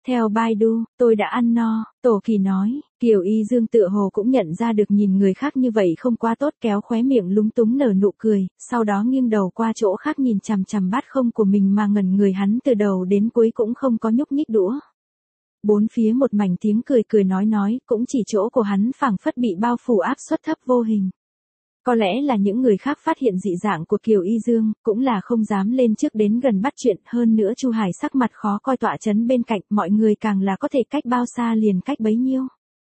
Theo Baidu, tôi đã ăn no, Tổ Kỳ nói. Kiều Y Dương tựa hồ cũng nhận ra được nhìn người khác như vậy không quá tốt, kéo khóe miệng lúng túng nở nụ cười, sau đó nghiêng đầu qua chỗ khác nhìn chằm chằm bát không của mình mà ngẩn người, hắn từ đầu đến cuối cũng không có nhúc nhích đũa. Bốn phía một mảnh tiếng cười cười nói, cũng chỉ chỗ của hắn phảng phất bị bao phủ áp suất thấp vô hình. Có lẽ là những người khác phát hiện dị dạng của Kiều Y Dương, cũng là không dám lên trước đến gần bắt chuyện, hơn nữa Chu Hải sắc mặt khó coi tọa chấn bên cạnh, mọi người càng là có thể cách bao xa liền cách bấy nhiêu.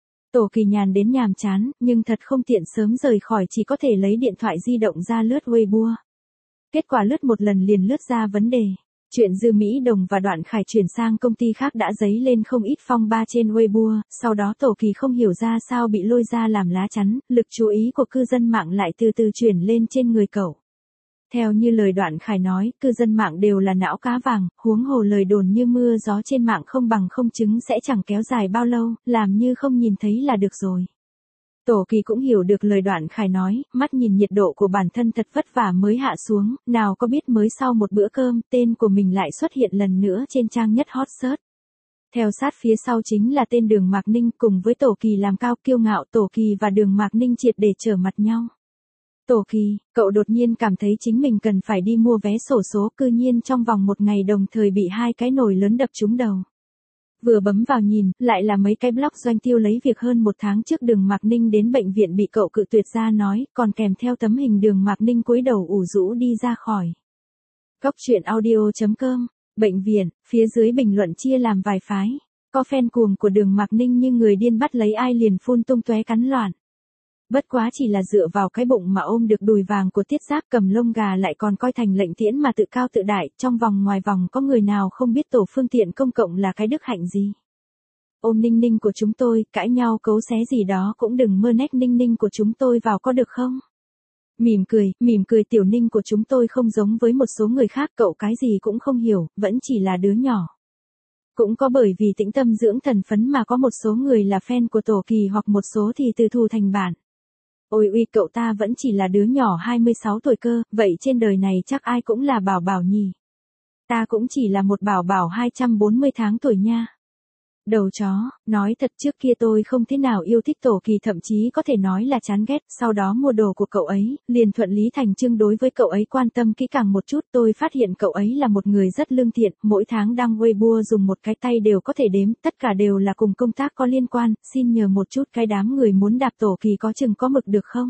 Tổ Kỳ nhàn đến nhàm chán, nhưng thật không tiện sớm rời khỏi, chỉ có thể lấy điện thoại di động ra lướt Weibo. Kết quả lướt một lần liền lướt ra vấn đề. Chuyện Dư Mỹ Đồng và Đoạn Khải chuyển sang công ty khác đã dấy lên không ít phong ba trên Weibo, sau đó Tổ Kỳ không hiểu ra sao bị lôi ra làm lá chắn, lực chú ý của cư dân mạng lại từ từ chuyển lên trên người cậu. Theo như lời Đoạn Khải nói, cư dân mạng đều là não cá vàng, huống hồ lời đồn như mưa gió trên mạng không bằng không chứng sẽ chẳng kéo dài bao lâu, làm như không nhìn thấy là được rồi. Tổ Kỳ cũng hiểu được lời Đoạn Khải nói, mắt nhìn nhiệt độ của bản thân thật vất vả mới hạ xuống, nào có biết mới sau một bữa cơm, tên của mình lại xuất hiện lần nữa trên trang nhất hot search. Theo sát phía sau chính là tên Đường Mạc Ninh, cùng với Tổ Kỳ làm cao kiêu ngạo, Tổ Kỳ và Đường Mạc Ninh triệt để trở mặt nhau. Tổ Kỳ, cậu đột nhiên cảm thấy chính mình cần phải đi mua vé xổ số, cư nhiên trong vòng một ngày đồng thời bị hai cái nồi lớn đập trúng đầu. Vừa bấm vào nhìn, lại là mấy cái blog doanh tiêu lấy việc hơn một tháng trước Đường Mạc Ninh đến bệnh viện bị cậu cự tuyệt ra nói, còn kèm theo tấm hình Đường Mạc Ninh cúi đầu ủ rũ đi ra khỏi. Góc truyện audio.com, bệnh viện, phía dưới bình luận chia làm vài phái. Có fan cuồng của Đường Mạc Ninh như người điên bắt lấy ai liền phun tung tóe cắn loạn. Bất quá chỉ là dựa vào cái bụng mà ôm được đùi vàng của Tiết Giác cầm lông gà lại còn coi thành lệnh tiễn mà tự cao tự đại, trong vòng ngoài vòng có người nào không biết tổ phương tiện công cộng là cái đức hạnh gì. Ôm Ninh Ninh của chúng tôi, cãi nhau cấu xé gì đó cũng đừng mơ nét Ninh Ninh của chúng tôi vào có được không? Mỉm cười Tiểu Ninh của chúng tôi không giống với một số người khác, cậu cái gì cũng không hiểu, vẫn chỉ là đứa nhỏ. Cũng có bởi vì tĩnh tâm dưỡng thần phấn mà có một số người là fan của Tổ Kỳ hoặc một số thì từ thù thành bản. Ôi uy, cậu ta vẫn chỉ là đứa nhỏ 26 tuổi cơ, vậy trên đời này chắc ai cũng là bảo bảo nhỉ. Ta cũng chỉ là một bảo bảo 240 tháng tuổi nha. Đầu chó, nói thật trước kia tôi không thế nào yêu thích Tổ Kỳ, thậm chí có thể nói là chán ghét, sau đó mua đồ của cậu ấy, liền thuận lý thành chương đối với cậu ấy quan tâm kỹ càng một chút, tôi phát hiện cậu ấy là một người rất lương thiện, mỗi tháng đăng Weibo dùng một cái tay đều có thể đếm, tất cả đều là cùng công tác có liên quan, xin nhờ một chút cái đám người muốn đạp Tổ Kỳ có chừng có mực được không?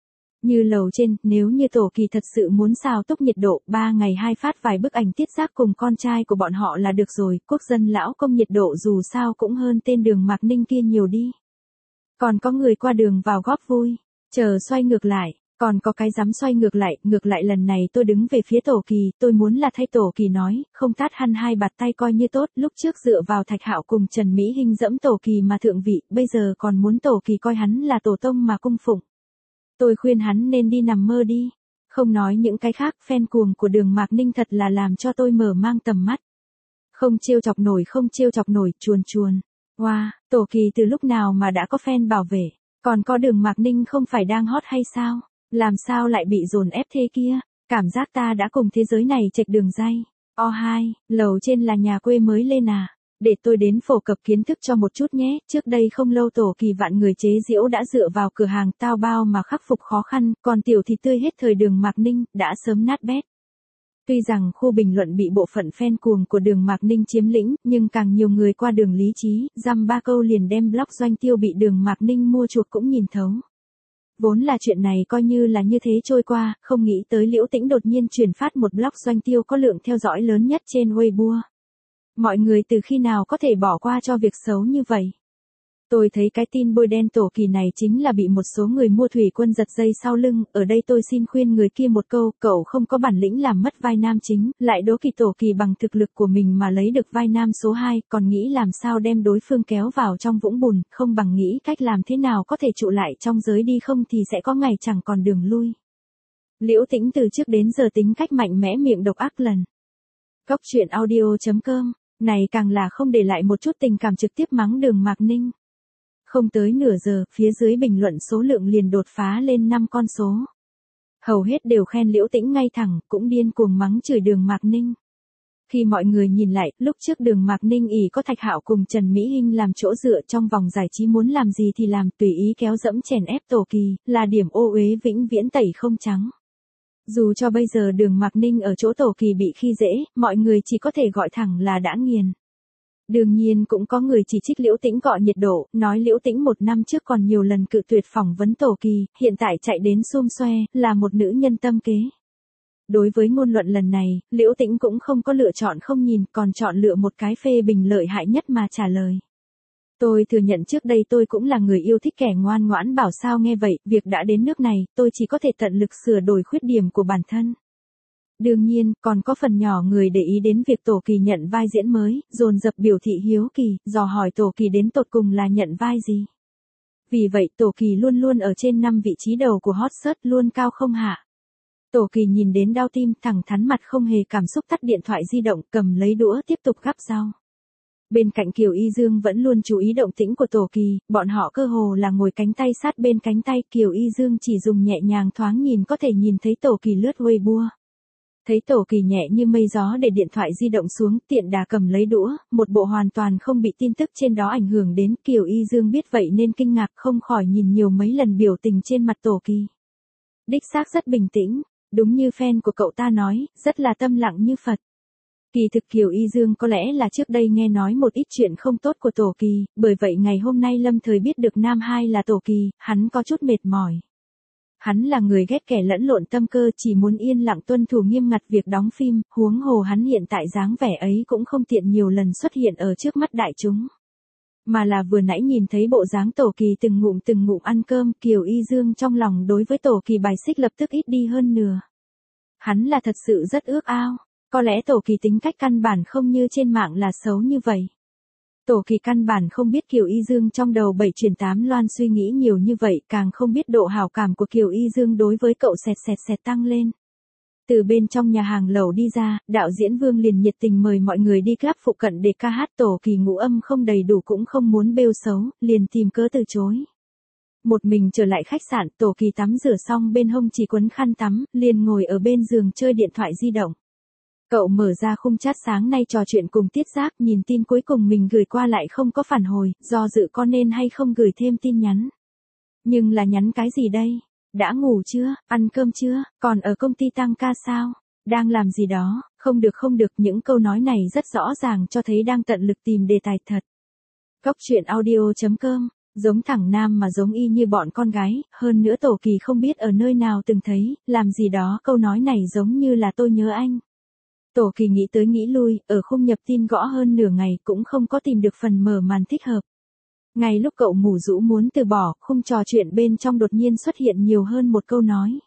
Như lầu trên, nếu như Tổ Kỳ thật sự muốn xào tốc nhiệt độ, 3 ngày 2 phát vài bức ảnh Tiết Giác cùng con trai của bọn họ là được rồi, quốc dân lão công nhiệt độ dù sao cũng hơn tên Đường Mạc Ninh kia nhiều đi. Còn có người qua đường vào góp vui, chờ xoay ngược lại, còn có cái dám xoay ngược lại lần này tôi đứng về phía Tổ Kỳ, tôi muốn là thay Tổ Kỳ nói, không tát hăn hai bạt tay coi như tốt, lúc trước dựa vào Thạch Hạo cùng Trần Mỹ Hinh dẫm Tổ Kỳ mà thượng vị, bây giờ còn muốn Tổ Kỳ coi hắn là tổ tông mà cung phụng. Tôi khuyên hắn nên đi nằm mơ đi. Không nói những cái khác, fan cuồng của Đường Mạc Ninh thật là làm cho tôi mở mang tầm mắt. Không trêu chọc nổi, chuồn. Wow, Tổ Kỳ từ lúc nào mà đã có fan bảo vệ, còn có Đường Mạc Ninh không phải đang hot hay sao? Làm sao lại bị dồn ép thế kia? Cảm giác ta đã cùng thế giới này chệch đường ray. O2, lầu trên là nhà quê mới lên à? Để tôi đến phổ cập kiến thức cho một chút nhé, trước đây không lâu Tổ Kỳ vạn người chế giễu đã dựa vào cửa hàng tao bao mà khắc phục khó khăn, còn tiểu thì tươi hết thời Đường Mạc Ninh, đã sớm nát bét. Tuy rằng khu bình luận bị bộ phận fan cuồng của Đường Mạc Ninh chiếm lĩnh, nhưng càng nhiều người qua đường lý trí, dăm ba câu liền đem blog doanh tiêu bị Đường Mạc Ninh mua chuộc cũng nhìn thấu. Vốn là chuyện này coi như là như thế trôi qua, không nghĩ tới Liễu Tĩnh đột nhiên truyền phát một blog doanh tiêu có lượng theo dõi lớn nhất trên Weibo. Mọi người từ khi nào có thể bỏ qua cho việc xấu như vậy? Tôi thấy cái tin bôi đen Tổ Kỳ này chính là bị một số người mua thủy quân giật dây sau lưng, ở đây tôi xin khuyên người kia một câu, cậu không có bản lĩnh làm mất vai nam chính, lại đố kỵ Tổ Kỳ bằng thực lực của mình mà lấy được vai nam số 2, còn nghĩ làm sao đem đối phương kéo vào trong vũng bùn, không bằng nghĩ cách làm thế nào có thể trụ lại trong giới đi, không thì sẽ có ngày chẳng còn đường lui. Liễu Tĩnh từ trước đến giờ tính cách mạnh mẽ miệng độc ác lần. Góc truyện audio.com, này càng là không để lại một chút tình cảm trực tiếp mắng Đường Mạc Ninh. Không tới nửa giờ, phía dưới bình luận số lượng liền đột phá lên 5 con số. Hầu hết đều khen Liễu Tĩnh ngay thẳng, cũng điên cuồng mắng chửi Đường Mạc Ninh. Khi mọi người nhìn lại, lúc trước Đường Mạc Ninh ỷ có Thạch Hạo cùng Trần Mỹ Hinh làm chỗ dựa trong vòng giải trí muốn làm gì thì làm, tùy ý kéo dẫm chèn ép Tổ Kỳ, là điểm ô uế vĩnh viễn tẩy không trắng. Dù cho bây giờ Đường Mạc Ninh ở chỗ Tổ Kỳ bị khi dễ, mọi người chỉ có thể gọi thẳng là đã nghiền. Đương nhiên cũng có người chỉ trích Liễu Tĩnh cọ nhiệt độ, nói Liễu Tĩnh 1 năm trước còn nhiều lần cự tuyệt phỏng vấn Tổ Kỳ, hiện tại chạy đến xum xoe, là một nữ nhân tâm kế. Đối với ngôn luận lần này, Liễu Tĩnh cũng không có lựa chọn không nhìn, còn chọn lựa một cái phê bình lợi hại nhất mà trả lời. Tôi thừa nhận trước đây tôi cũng là người yêu thích kẻ ngoan ngoãn bảo sao nghe vậy, việc đã đến nước này, tôi chỉ có thể tận lực sửa đổi khuyết điểm của bản thân. Đương nhiên, còn có phần nhỏ người để ý đến việc Tổ Kỳ nhận vai diễn mới, dồn dập biểu thị hiếu kỳ, dò hỏi Tổ Kỳ đến tột cùng là nhận vai gì. Vì vậy Tổ Kỳ luôn luôn ở trên 5 vị trí đầu của hot search, luôn cao không hạ. Tổ Kỳ nhìn đến đau tim, thẳng thắn mặt không hề cảm xúc tắt điện thoại di động, cầm lấy đũa tiếp tục gắp rau. Bên cạnh Kiều Y Dương vẫn luôn chú ý động tĩnh của Tổ Kỳ, bọn họ cơ hồ là ngồi cánh tay sát bên cánh tay, Kiều Y Dương chỉ dùng nhẹ nhàng thoáng nhìn có thể nhìn thấy Tổ Kỳ lướt Weibo. Thấy Tổ Kỳ nhẹ như mây gió để điện thoại di động xuống, tiện đà cầm lấy đũa, một bộ hoàn toàn không bị tin tức trên đó ảnh hưởng đến, Kiều Y Dương biết vậy nên kinh ngạc không khỏi nhìn nhiều mấy lần biểu tình trên mặt Tổ Kỳ. Đích xác rất bình tĩnh, đúng như fan của cậu ta nói, rất là tâm lặng như Phật. Kỳ thực Kiều Y Dương có lẽ là trước đây nghe nói một ít chuyện không tốt của Tổ Kỳ, bởi vậy ngày hôm nay lâm thời biết được nam hai là Tổ Kỳ, hắn có chút mệt mỏi. Hắn là người ghét kẻ lẫn lộn tâm cơ, chỉ muốn yên lặng tuân thủ nghiêm ngặt việc đóng phim, huống hồ hắn hiện tại dáng vẻ ấy cũng không tiện nhiều lần xuất hiện ở trước mắt đại chúng. Mà là vừa nãy nhìn thấy bộ dáng Tổ Kỳ từng ngụm ăn cơm, Kiều Y Dương trong lòng đối với Tổ Kỳ bài xích lập tức ít đi hơn nửa. Hắn là thật sự rất ước ao, có lẽ Tổ Kỳ tính cách căn bản không như trên mạng là xấu như vậy. Tổ Kỳ căn bản không biết Kiều Y Dương trong đầu 7 chuyển 8 loan suy nghĩ nhiều như vậy, càng không biết độ hảo cảm của Kiều Y Dương đối với cậu sẹt tăng lên. Từ bên trong nhà hàng lẩu đi ra, đạo diễn Vương liền nhiệt tình mời mọi người đi club phụ cận để ca hát. Tổ Kỳ ngũ âm không đầy đủ cũng không muốn bêu xấu, liền tìm cớ từ chối. Một mình trở lại khách sạn, Tổ Kỳ tắm rửa xong bên hông chỉ quấn khăn tắm, liền ngồi ở bên giường chơi điện thoại di động. Cậu mở ra khung chat sáng nay trò chuyện cùng Tiết Giác, nhìn tin cuối cùng mình gửi qua lại không có phản hồi, do dự có nên hay không gửi thêm tin nhắn. Nhưng là nhắn cái gì đây? Đã ngủ chưa? Ăn cơm chưa? Còn ở công ty tăng ca sao? Đang làm gì đó? Không được, những câu nói này rất rõ ràng cho thấy đang tận lực tìm đề tài thật. Cóc truyện audio.com, giống thẳng nam mà giống y như bọn con gái, hơn nữa Tổ Kỳ không biết ở nơi nào từng thấy, làm gì đó câu nói này giống như là tôi nhớ anh. Tổ Kỳ nghĩ tới nghĩ lui, ở khung nhập tin gõ hơn nửa ngày cũng không có tìm được phần mở màn thích hợp. Ngay lúc cậu ngủ rũ muốn từ bỏ, khung trò chuyện bên trong đột nhiên xuất hiện nhiều hơn một câu nói.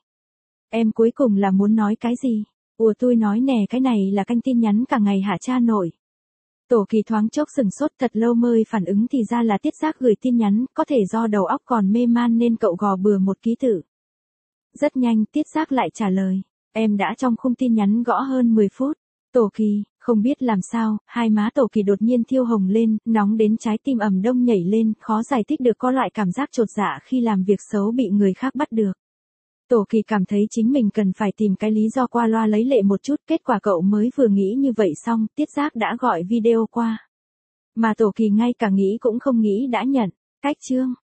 Em cuối cùng là muốn nói cái gì? Ủa tôi nói nè, cái này là canh tin nhắn cả ngày hả cha nội? Tổ Kỳ thoáng chốc sừng sốt thật lâu mới phản ứng thì ra là Tiết Giác gửi tin nhắn, có thể do đầu óc còn mê man nên cậu gò bừa một ký tự. Rất nhanh Tiết Giác lại trả lời. Em đã trong khung tin nhắn gõ hơn 10 phút. Tổ Kỳ, không biết làm sao, hai má Tổ Kỳ đột nhiên thiêu hồng lên, nóng đến trái tim ầm đông nhảy lên, khó giải thích được, có loại cảm giác chột dạ khi làm việc xấu bị người khác bắt được. Tổ Kỳ cảm thấy chính mình cần phải tìm cái lý do qua loa lấy lệ một chút, kết quả cậu mới vừa nghĩ như vậy xong, Tiết Giác đã gọi video qua. Mà Tổ Kỳ ngay cả nghĩ cũng không nghĩ đã nhận. Cách chương.